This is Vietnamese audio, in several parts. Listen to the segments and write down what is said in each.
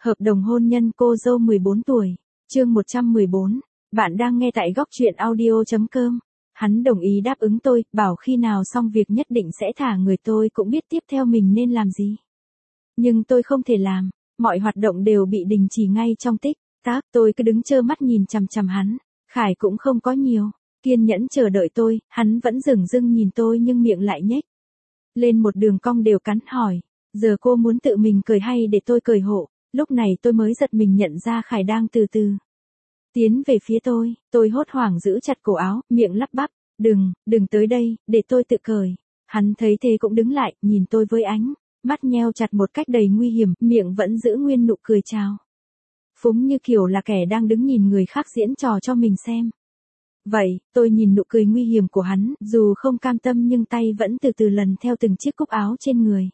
Hợp đồng hôn nhân cô dâu 14 tuổi. Chương 114. Bạn đang nghe tại góc truyện audio.com. Hắn đồng ý đáp ứng tôi, bảo khi nào xong việc nhất định sẽ thả người, tôi cũng biết tiếp theo mình nên làm gì. Nhưng tôi không thể làm, mọi hoạt động đều bị đình chỉ ngay trong tích tắc, tôi cứ đứng trơ mắt nhìn chằm chằm hắn. Khải cũng không có nhiều kiên nhẫn chờ đợi tôi, hắn vẫn dửng dưng nhìn tôi nhưng miệng lại nhếch lên một đường cong đều cắn, hỏi, giờ cô muốn tự mình cười hay để tôi cười hộ? Lúc này tôi mới giật mình nhận ra Khải đang từ từ tiến về phía tôi hốt hoảng giữ chặt cổ áo, miệng lắp bắp, đừng tới đây, để tôi tự cởi. Hắn thấy thế cũng đứng lại, nhìn tôi với ánh mắt nheo chặt một cách đầy nguy hiểm, miệng vẫn giữ nguyên nụ cười chào phúng như kiểu là kẻ đang đứng nhìn người khác diễn trò cho mình xem. Vậy, tôi nhìn nụ cười nguy hiểm của hắn, dù không cam tâm nhưng tay vẫn từ từ lần theo từng chiếc cúc áo trên người.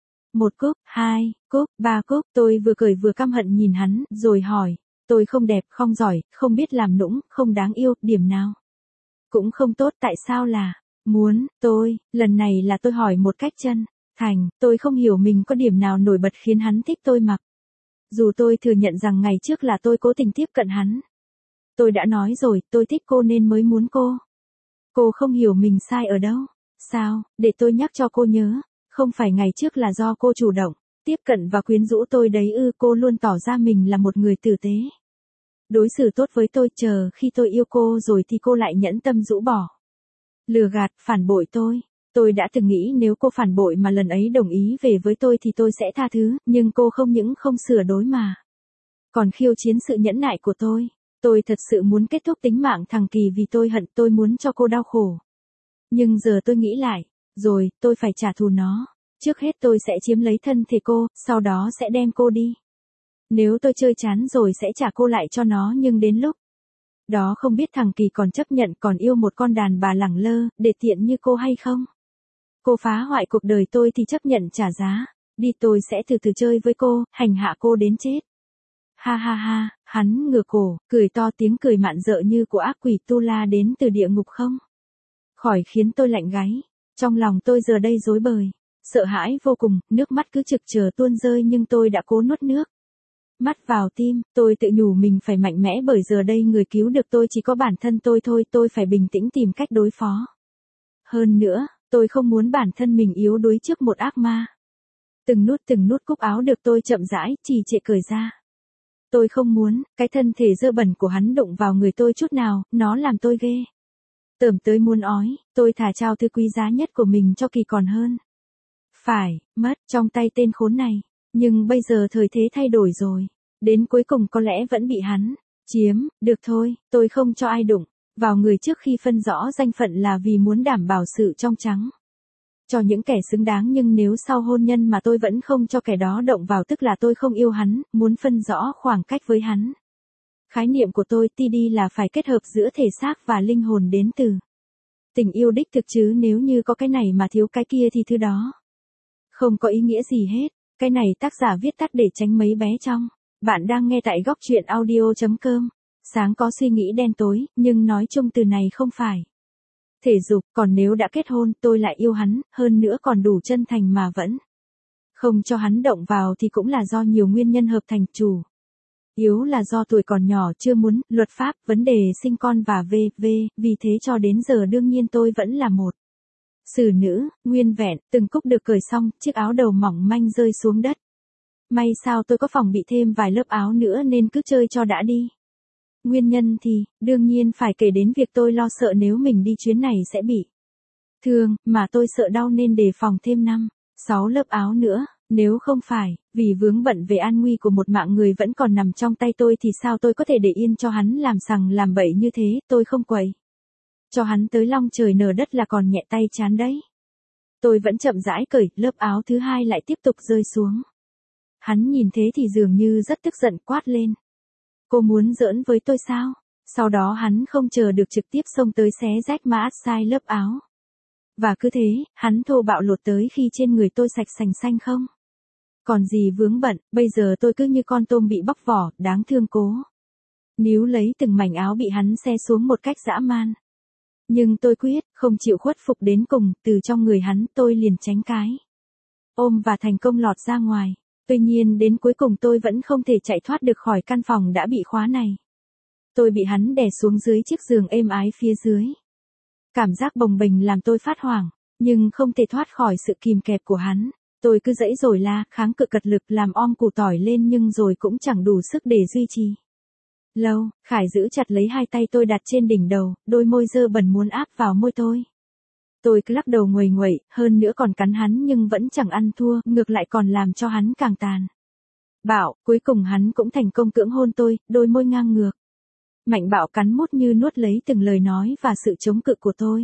1 cúc, 2 cúc, 3 cúc, tôi vừa cười vừa căm hận nhìn hắn, rồi hỏi, tôi không đẹp, không giỏi, không biết làm nũng, không đáng yêu, điểm nào cũng không tốt, tại sao là muốn tôi? Lần này là tôi hỏi một cách chân thành, tôi không hiểu mình có điểm nào nổi bật khiến hắn thích tôi mặc. Dù tôi thừa nhận rằng ngày trước là tôi cố tình tiếp cận hắn. Tôi đã nói rồi, tôi thích cô nên mới muốn cô. Cô không hiểu mình sai ở đâu. Sao, để tôi nhắc cho cô nhớ, không phải ngày trước là do cô chủ động tiếp cận và quyến rũ tôi đấy ư? Cô luôn tỏ ra mình là một người tử tế, đối xử tốt với tôi, chờ khi tôi yêu cô rồi thì cô lại nhẫn tâm rũ bỏ, lừa gạt, phản bội tôi. Tôi đã từng nghĩ nếu cô phản bội mà lần ấy đồng ý về với tôi thì tôi sẽ tha thứ, nhưng cô không những không sửa đổi mà còn khiêu chiến sự nhẫn nại của tôi. Tôi thật sự muốn kết thúc tính mạng thằng Kỳ vì tôi hận, tôi muốn cho cô đau khổ. Nhưng giờ tôi nghĩ lại, rồi, tôi phải trả thù nó. Trước hết tôi sẽ chiếm lấy thân thể cô, sau đó sẽ đem cô đi. Nếu tôi chơi chán rồi sẽ trả cô lại cho nó, nhưng đến lúc đó không biết thằng Kỳ còn chấp nhận, còn yêu một con đàn bà lẳng lơ, để tiện như cô hay không. Cô phá hoại cuộc đời tôi thì chấp nhận trả giá. Đi, tôi sẽ từ từ chơi với cô, hành hạ cô đến chết. Ha ha ha, hắn ngửa cổ, cười to, tiếng cười mạn rợ như của ác quỷ tu la đến từ địa ngục không khỏi khiến tôi lạnh gáy. Trong lòng tôi giờ đây rối bời, sợ hãi vô cùng, nước mắt cứ trực chờ tuôn rơi nhưng tôi đã cố nuốt nước mắt vào tim. Tôi tự nhủ mình phải mạnh mẽ bởi giờ đây người cứu được tôi chỉ có bản thân tôi thôi, tôi phải bình tĩnh tìm cách đối phó. Hơn nữa, tôi không muốn bản thân mình yếu đuối trước một ác ma. Từng nút cúc áo được tôi chậm rãi, trì trệ cởi ra. Tôi không muốn, cái thân thể dơ bẩn của hắn đụng vào người tôi chút nào, nó làm tôi ghê tởm tới muốn ói. Tôi thà trao thứ quý giá nhất của mình cho Kỳ còn hơn phải mất trong tay tên khốn này. Nhưng bây giờ thời thế thay đổi rồi, đến cuối cùng có lẽ vẫn bị hắn chiếm được thôi. Tôi không cho ai đụng vào người trước khi phân rõ danh phận là vì muốn đảm bảo sự trong trắng cho những kẻ xứng đáng, nhưng nếu sau hôn nhân mà tôi vẫn không cho kẻ đó động vào tức là tôi không yêu hắn, muốn phân rõ khoảng cách với hắn. Khái niệm của tôi TD là phải kết hợp giữa thể xác và linh hồn đến từ tình yêu đích thực, chứ nếu như có cái này mà thiếu cái kia thì thứ đó không có ý nghĩa gì hết. Cái này tác giả viết tắt để tránh mấy bé trong. Bạn đang nghe tại góc truyện audio.com. Sáng có suy nghĩ đen tối, nhưng nói chung từ này không phải thể dục, còn nếu đã kết hôn, tôi lại yêu hắn, hơn nữa còn đủ chân thành mà vẫn không cho hắn động vào thì cũng là do nhiều nguyên nhân hợp thành, chủ yếu là do tuổi còn nhỏ, chưa muốn, luật pháp, vấn đề sinh con và v.v. Vì thế cho đến giờ đương nhiên tôi vẫn là một xử nữ, nguyên vẹn. Từng cúc được cởi xong, chiếc áo đầu mỏng manh rơi xuống đất. May sao tôi có phòng bị thêm vài lớp áo nữa nên cứ chơi cho đã đi. Nguyên nhân thì, đương nhiên phải kể đến việc tôi lo sợ nếu mình đi chuyến này sẽ bị thương, mà tôi sợ đau nên đề phòng thêm 5-6 lớp áo nữa. Nếu không phải vì vướng bận về an nguy của một mạng người vẫn còn nằm trong tay tôi thì sao tôi có thể để yên cho hắn làm sằng làm bậy như thế. Tôi không quậy cho hắn tới long trời nở đất là còn nhẹ tay chán đấy. Tôi vẫn chậm rãi cởi, lớp áo thứ hai lại tiếp tục rơi xuống. Hắn nhìn thế thì dường như rất tức giận, quát lên, cô muốn giỡn với tôi sao? Sau đó hắn không chờ được trực tiếp xông tới xé rách mã sai lớp áo. Và cứ thế, hắn thô bạo lột tới khi trên người tôi sạch sành xanh không còn gì vướng bận. Bây giờ tôi cứ như con tôm bị bóc vỏ, đáng thương cố níu lấy từng mảnh áo bị hắn xé xuống một cách dã man. Nhưng tôi quyết không chịu khuất phục đến cùng. Từ trong người hắn tôi liền tránh cái ôm và thành công lọt ra ngoài. Tuy nhiên đến cuối cùng tôi vẫn không thể chạy thoát được khỏi căn phòng đã bị khóa này. Tôi bị hắn đè xuống dưới chiếc giường êm ái phía dưới. Cảm giác bồng bềnh làm tôi phát hoảng, nhưng không thể thoát khỏi sự kìm kẹp của hắn. Tôi cứ giãy rồi la, kháng cự cật lực làm om củ tỏi lên nhưng rồi cũng chẳng đủ sức để duy trì. Lâu, Khải giữ chặt lấy hai tay tôi đặt trên đỉnh đầu, đôi môi dơ bẩn muốn áp vào môi tôi. Tôi cứ lắc đầu nguầy nguậy, hơn nữa còn cắn hắn nhưng vẫn chẳng ăn thua, ngược lại còn làm cho hắn càng tàn bạo. Cuối cùng hắn cũng thành công cưỡng hôn tôi, đôi môi ngang ngược. Mạnh bạo cắn mút như nuốt lấy từng lời nói và sự chống cự của tôi.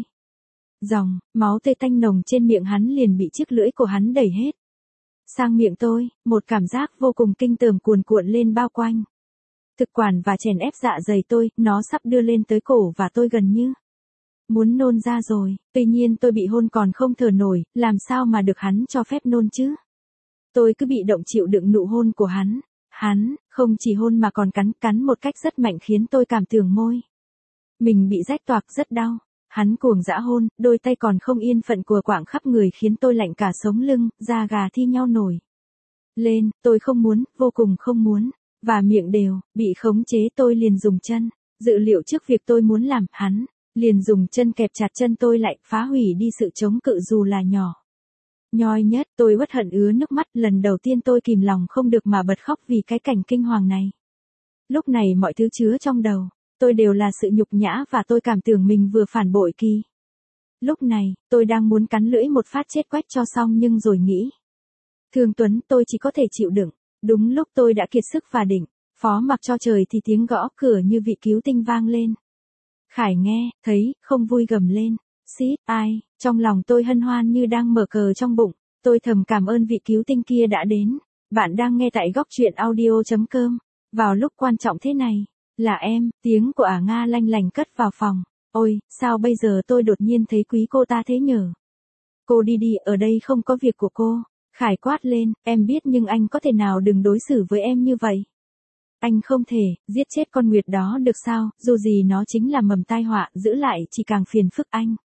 Dòng máu tươi tanh nồng trên miệng hắn liền bị chiếc lưỡi của hắn đẩy hết sang miệng tôi, một cảm giác vô cùng kinh tởm cuồn cuộn lên bao quanh. Thực quản và chèn ép dạ dày tôi, nó sắp đưa lên tới cổ và tôi gần như muốn nôn ra rồi. Tuy nhiên tôi bị hôn còn không thở nổi, làm sao mà được hắn cho phép nôn chứ? Tôi cứ bị động chịu đựng nụ hôn của hắn. Hắn không chỉ hôn mà còn cắn một cách rất mạnh khiến tôi cảm tưởng môi mình bị rách toạc rất đau. Hắn cuồng dã hôn, đôi tay còn không yên phận cùa quạng khắp người khiến tôi lạnh cả sống lưng, da gà thi nhau nổi lên. Tôi không muốn, vô cùng không muốn. Và miệng đều bị khống chế. Tôi liền dùng chân dự liệu trước việc tôi muốn làm. Hắn liền dùng chân kẹp chặt chân tôi lại, phá hủy đi sự chống cự dù là nhỏ nhoi nhất. Tôi uất hận ứa nước mắt, lần đầu tiên tôi kìm lòng không được mà bật khóc vì cái cảnh kinh hoàng này. Lúc này mọi thứ chứa trong đầu tôi đều là sự nhục nhã và tôi cảm tưởng mình vừa phản bội Kỳ. Lúc này, tôi đang muốn cắn lưỡi một phát chết quách cho xong nhưng rồi nghĩ. Thương Tuấn, tôi chỉ có thể chịu đựng. Đúng lúc tôi đã kiệt sức và định phó mặc cho trời thì tiếng gõ cửa như vị cứu tinh vang lên. Khải nghe, thấy, không vui gầm lên. Xít, ai? Trong lòng tôi hân hoan như đang mở cờ trong bụng. Tôi thầm cảm ơn vị cứu tinh kia đã đến. Bạn đang nghe tại góc truyện audio.com. Vào lúc quan trọng thế này. Là em, tiếng của Ả Nga lanh lành cất vào phòng. Ôi, sao bây giờ tôi đột nhiên thấy quý cô ta thế nhở? Cô đi, ở đây không có việc của cô. Khải quát lên, em biết nhưng anh có thể nào đừng đối xử với em như vậy. Anh không thể giết chết con Nguyệt đó được sao, dù gì nó chính là mầm tai họa, giữ lại chỉ càng phiền phức anh.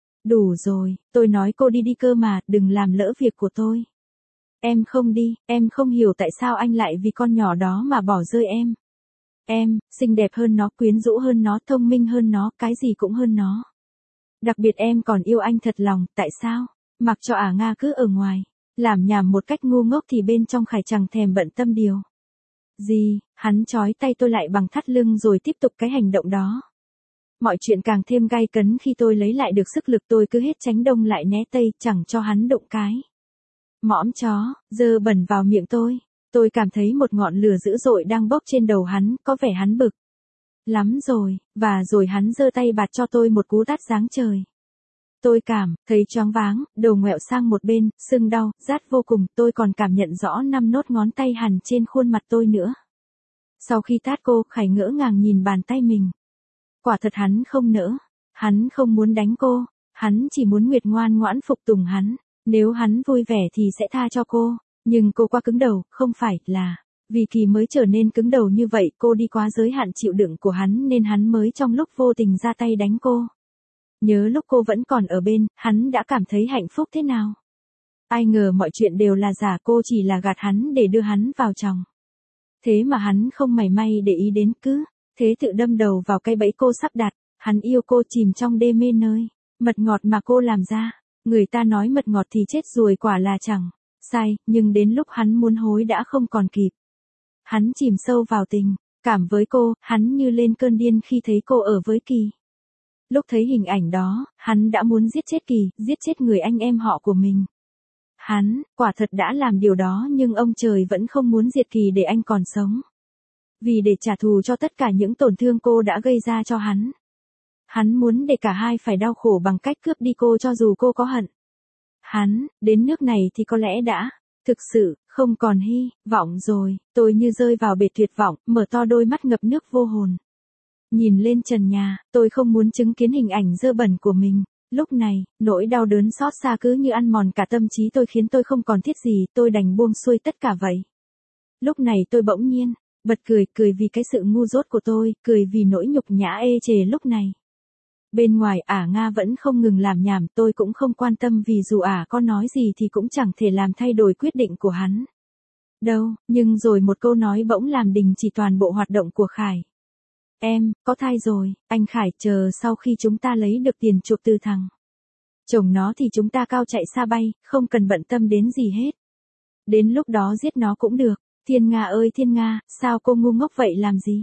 Đủ rồi, tôi nói cô đi cơ mà, đừng làm lỡ việc của tôi. Em không đi, em không hiểu tại sao anh lại vì con nhỏ đó mà bỏ rơi em. Em, xinh đẹp hơn nó, quyến rũ hơn nó, thông minh hơn nó, cái gì cũng hơn nó. Đặc biệt em còn yêu anh thật lòng, tại sao? Mặc cho Ả Nga cứ ở ngoài làm nhảm một cách ngu ngốc thì bên trong Khải chẳng thèm bận tâm điều gì. Hắn trói tay tôi lại bằng thắt lưng rồi tiếp tục cái hành động đó. Mọi chuyện càng thêm gay cấn khi tôi lấy lại được sức lực. Tôi cứ hết tránh đông lại né tây, chẳng cho hắn động cái mõm chó dơ bẩn vào miệng tôi. Tôi cảm thấy một ngọn lửa dữ dội đang bốc trên đầu hắn, có vẻ hắn bực lắm rồi, và rồi hắn giơ tay bạt cho tôi một cú tát giáng trời. Tôi cảm thấy choáng váng, đầu ngoẹo sang một bên, sưng đau, rát vô cùng. Tôi còn cảm nhận rõ 5 nốt ngón tay hằn trên khuôn mặt tôi nữa. Sau khi tát cô, Khải ngỡ ngàng nhìn bàn tay mình. Quả thật hắn không nỡ. Hắn không muốn đánh cô. Hắn chỉ muốn Nguyệt ngoan ngoãn phục tùng hắn. Nếu hắn vui vẻ thì sẽ tha cho cô. Nhưng cô quá cứng đầu, không phải là vì Kỳ mới trở nên cứng đầu như vậy. Cô đi quá giới hạn chịu đựng của hắn nên hắn mới trong lúc vô tình ra tay đánh cô. Nhớ lúc cô vẫn còn ở bên, hắn đã cảm thấy hạnh phúc thế nào. Ai ngờ mọi chuyện đều là giả, cô chỉ là gạt hắn để đưa hắn vào chồng. Thế mà hắn không mảy may để ý đến, cứ thế tự đâm đầu vào cái bẫy cô sắp đặt. Hắn yêu cô chìm trong đê mê nơi mật ngọt mà cô làm ra. Người ta nói mật ngọt thì chết ruồi, quả là chẳng sai, nhưng đến lúc hắn muốn hối đã không còn kịp. Hắn chìm sâu vào tình cảm với cô, hắn như lên cơn điên khi thấy cô ở với Kỳ. Lúc thấy hình ảnh đó, hắn đã muốn giết chết Kỳ, giết chết người anh em họ của mình. Hắn, quả thật đã làm điều đó nhưng ông trời vẫn không muốn diệt Kỳ để anh còn sống. Vì để trả thù cho tất cả những tổn thương cô đã gây ra cho hắn. Hắn muốn để cả hai phải đau khổ bằng cách cướp đi cô cho dù cô có hận hắn, đến nước này thì có lẽ đã thực sự không còn hy vọng rồi. Tôi như rơi vào bể tuyệt vọng, mở to đôi mắt ngập nước vô hồn. Nhìn lên trần nhà, tôi không muốn chứng kiến hình ảnh dơ bẩn của mình. Lúc này, nỗi đau đớn xót xa cứ như ăn mòn cả tâm trí tôi khiến tôi không còn thiết gì, tôi đành buông xuôi tất cả vậy. Lúc này tôi bỗng nhiên bật cười vì cái sự ngu dốt của tôi, cười vì nỗi nhục nhã ê chề lúc này. Bên ngoài Ả Nga vẫn không ngừng làm nhảm, tôi cũng không quan tâm vì dù Ả có nói gì thì cũng chẳng thể làm thay đổi quyết định của hắn. Đâu, nhưng rồi một câu nói bỗng làm đình chỉ toàn bộ hoạt động của Khải. Em, có thai rồi, anh Khải, chờ sau khi chúng ta lấy được tiền chuộc từ thằng chồng nó thì chúng ta cao chạy xa bay, không cần bận tâm đến gì hết. Đến lúc đó giết nó cũng được. Thiên Nga ơi Thiên Nga, sao cô ngu ngốc vậy làm gì?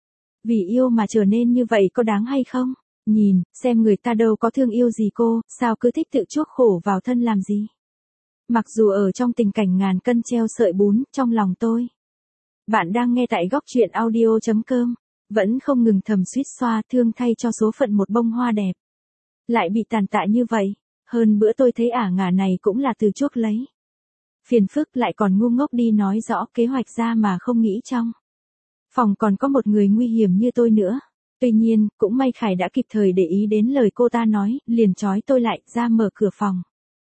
Vì yêu mà trở nên như vậy có đáng hay không? Nhìn, xem người ta đâu có thương yêu gì cô, sao cứ thích tự chuốc khổ vào thân làm gì? Mặc dù ở trong tình cảnh ngàn cân treo sợi bún, trong lòng tôi. Bạn đang nghe tại góc truyện audio.com, vẫn không ngừng thầm suýt xoa thương thay cho số phận một bông hoa đẹp. Lại bị tàn tạ như vậy, hơn bữa tôi thấy ả ngả này cũng là từ chuốc lấy. Phiền phức lại còn ngu ngốc đi nói rõ kế hoạch ra mà không nghĩ trong phòng còn có một người nguy hiểm như tôi nữa. Tuy nhiên, cũng may Khải đã kịp thời để ý đến lời cô ta nói, liền trói tôi lại, ra mở cửa phòng.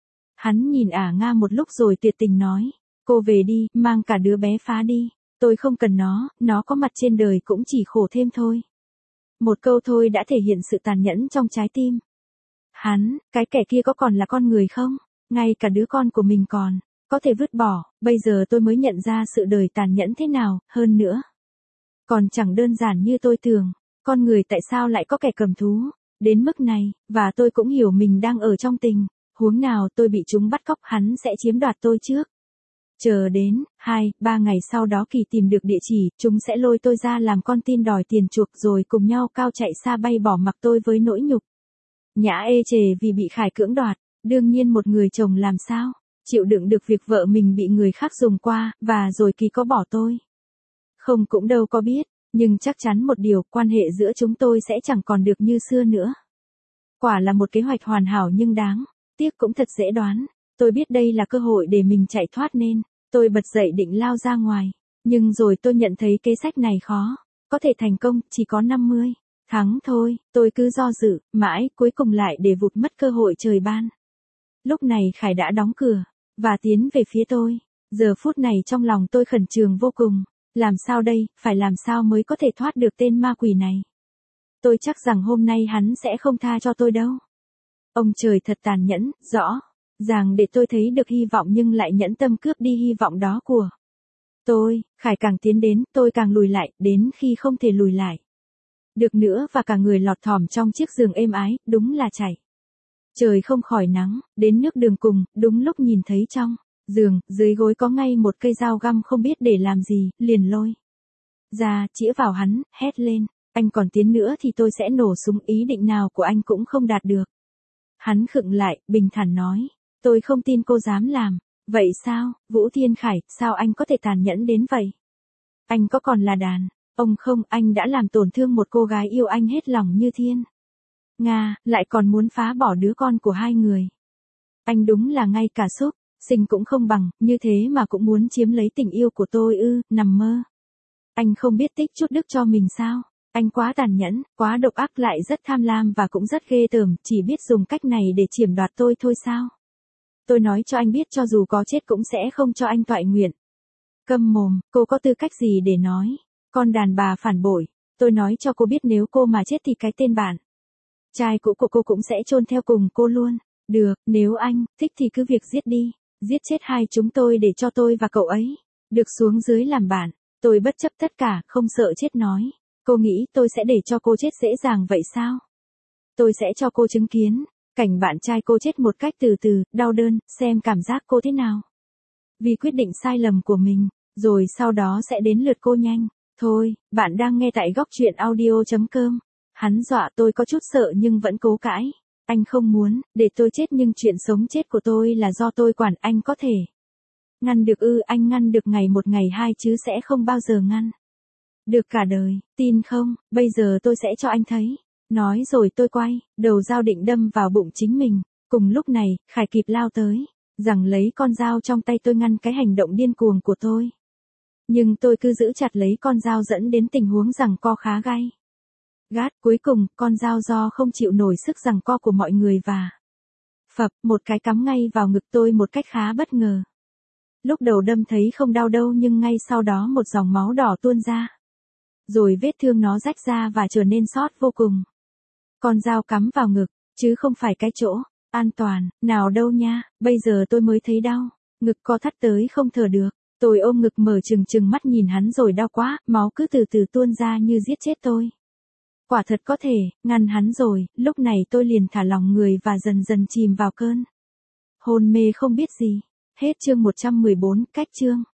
Hắn nhìn ả Nga một lúc rồi tuyệt tình nói, cô về đi, mang cả đứa bé phá đi, tôi không cần nó có mặt trên đời cũng chỉ khổ thêm thôi. Một câu thôi đã thể hiện sự tàn nhẫn trong trái tim. Hắn, cái kẻ kia có còn là con người không? Ngay cả đứa con của mình còn có thể vứt bỏ, bây giờ tôi mới nhận ra sự đời tàn nhẫn thế nào, hơn nữa. Còn chẳng đơn giản như tôi tưởng, con người tại sao lại có kẻ cầm thú, đến mức này, và tôi cũng hiểu mình đang ở trong tình huống nào tôi bị chúng bắt cóc hắn sẽ chiếm đoạt tôi trước. Chờ đến, 2-3 ngày sau đó Kỳ tìm được địa chỉ, chúng sẽ lôi tôi ra làm con tin đòi tiền chuộc rồi cùng nhau cao chạy xa bay bỏ mặc tôi với nỗi nhục nhã ê chề vì bị Khải cưỡng đoạt. Đương nhiên một người chồng làm sao chịu đựng được việc vợ mình bị người khác dùng qua, và rồi Kỳ có bỏ tôi không cũng đâu có biết, nhưng chắc chắn một điều, quan hệ giữa chúng tôi sẽ chẳng còn được như xưa nữa. Quả là một kế hoạch hoàn hảo nhưng đáng tiếc cũng thật dễ đoán. Tôi biết đây là cơ hội để mình chạy thoát nên tôi bật dậy định lao ra ngoài, nhưng rồi tôi nhận thấy kế sách này khó có thể thành công, chỉ có 50 thắng thôi. Tôi cứ do dự mãi, cuối cùng lại để vụt mất cơ hội trời ban. Lúc này Khải đã đóng cửa và tiến về phía tôi. Giờ phút này trong lòng tôi khẩn trương vô cùng. Làm sao đây, phải làm sao mới có thể thoát được tên ma quỷ này? Tôi chắc rằng hôm nay hắn sẽ không tha cho tôi đâu. Ông trời thật tàn nhẫn, rõ ràng để tôi thấy được hy vọng nhưng lại nhẫn tâm cướp đi hy vọng đó của tôi. Khải càng tiến đến, tôi càng lùi lại, đến khi không thể lùi lại được nữa và cả người lọt thỏm trong chiếc giường êm ái, đúng là chảy trời không khỏi nắng. Đến nước đường cùng, đúng lúc nhìn thấy trong giường, dưới gối có ngay một cây dao găm không biết để làm gì, liền lôi ra, chĩa vào hắn, hét lên, anh còn tiến nữa thì tôi sẽ nổ súng, ý định nào của anh cũng không đạt được. Hắn khựng lại, bình thản nói, tôi không tin cô dám làm. Vậy sao, Vũ Thiên Khải, sao anh có thể tàn nhẫn đến vậy? Anh có còn là đàn ông không? Anh đã làm tổn thương một cô gái yêu anh hết lòng như Thiên Nga, lại còn muốn phá bỏ đứa con của hai người. Anh đúng là ngay cả xúc sinh cũng không bằng, như thế mà cũng muốn chiếm lấy tình yêu của tôi ư? Nằm mơ. Anh không biết tích chút đức cho mình sao? Anh quá tàn nhẫn, quá độc ác, lại rất tham lam và cũng rất ghê tởm, chỉ biết dùng cách này để chiếm đoạt tôi thôi sao? Tôi nói cho anh biết cho dù có chết cũng sẽ không cho anh toại nguyện. Câm mồm, cô có tư cách gì để nói? Con đàn bà phản bội. Tôi nói cho cô biết nếu cô mà chết thì cái tên bạn trai cũ của cô cũng sẽ chôn theo cùng cô luôn. Được, nếu anh thích thì cứ việc giết đi. Giết chết hai chúng tôi để cho tôi và cậu ấy được xuống dưới làm bạn. Tôi bất chấp tất cả, không sợ chết nói. Cô nghĩ tôi sẽ để cho cô chết dễ dàng vậy sao? Tôi sẽ cho cô chứng kiến cảnh bạn trai cô chết một cách từ từ, đau đớn, xem cảm giác cô thế nào. Vì quyết định sai lầm của mình, rồi sau đó sẽ đến lượt cô nhanh. Thôi, bạn đang nghe tại góc truyện audio.com. Hắn dọa tôi có chút sợ nhưng vẫn cố cãi. Anh không muốn để tôi chết nhưng chuyện sống chết của tôi là do tôi quản, anh có thể ngăn được ư? Anh ngăn được ngày một ngày hai chứ sẽ không bao giờ ngăn được cả đời, tin không? Bây giờ tôi sẽ cho anh thấy. Nói rồi tôi quay đầu dao định đâm vào bụng chính mình. Cùng lúc này, Khải kịp lao tới, giằng lấy con dao trong tay tôi ngăn cái hành động điên cuồng của tôi. Nhưng tôi cứ giữ chặt lấy con dao dẫn đến tình huống giằng co khá gay gắt. Cuối cùng, con dao do không chịu nổi sức giằng co của mọi người và phập một cái cắm ngay vào ngực tôi một cách khá bất ngờ. Lúc đầu đâm thấy không đau đâu nhưng ngay sau đó một dòng máu đỏ tuôn ra. Rồi vết thương nó rách ra và trở nên xót vô cùng. Con dao cắm vào ngực, chứ không phải cái chỗ an toàn nào đâu nha. Bây giờ tôi mới thấy đau, ngực co thắt tới không thở được. Tôi ôm ngực mở trừng mắt nhìn hắn rồi đau quá, máu cứ từ từ tuôn ra như giết chết tôi. Quả thật có thể, ngăn hắn rồi, lúc này tôi liền thả lỏng người và dần dần chìm vào cơn hôn mê không biết gì. Hết chương 114, cách chương.